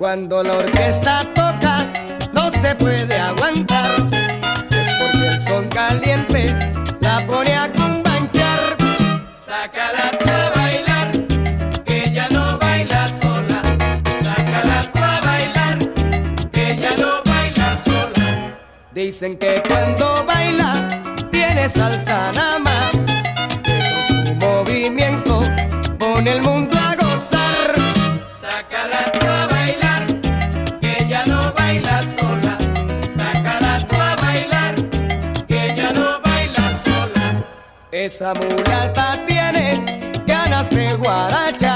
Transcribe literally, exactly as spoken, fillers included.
Cuando la orquesta toca no se puede aguantar, es porque el son caliente la pone a cumbanchar. Sácala tú a bailar, que ella no baila sola. Sácala tú a bailar, que ella no baila sola. Dicen que cuando baila tiene salsa nada más, que con su movimiento pone el mundo a gozar. Sácala tú a bailar, que ella no baila sola. Sácala tú a bailar, que ella no baila sola. Esa mulata tiene ganas de guaracha,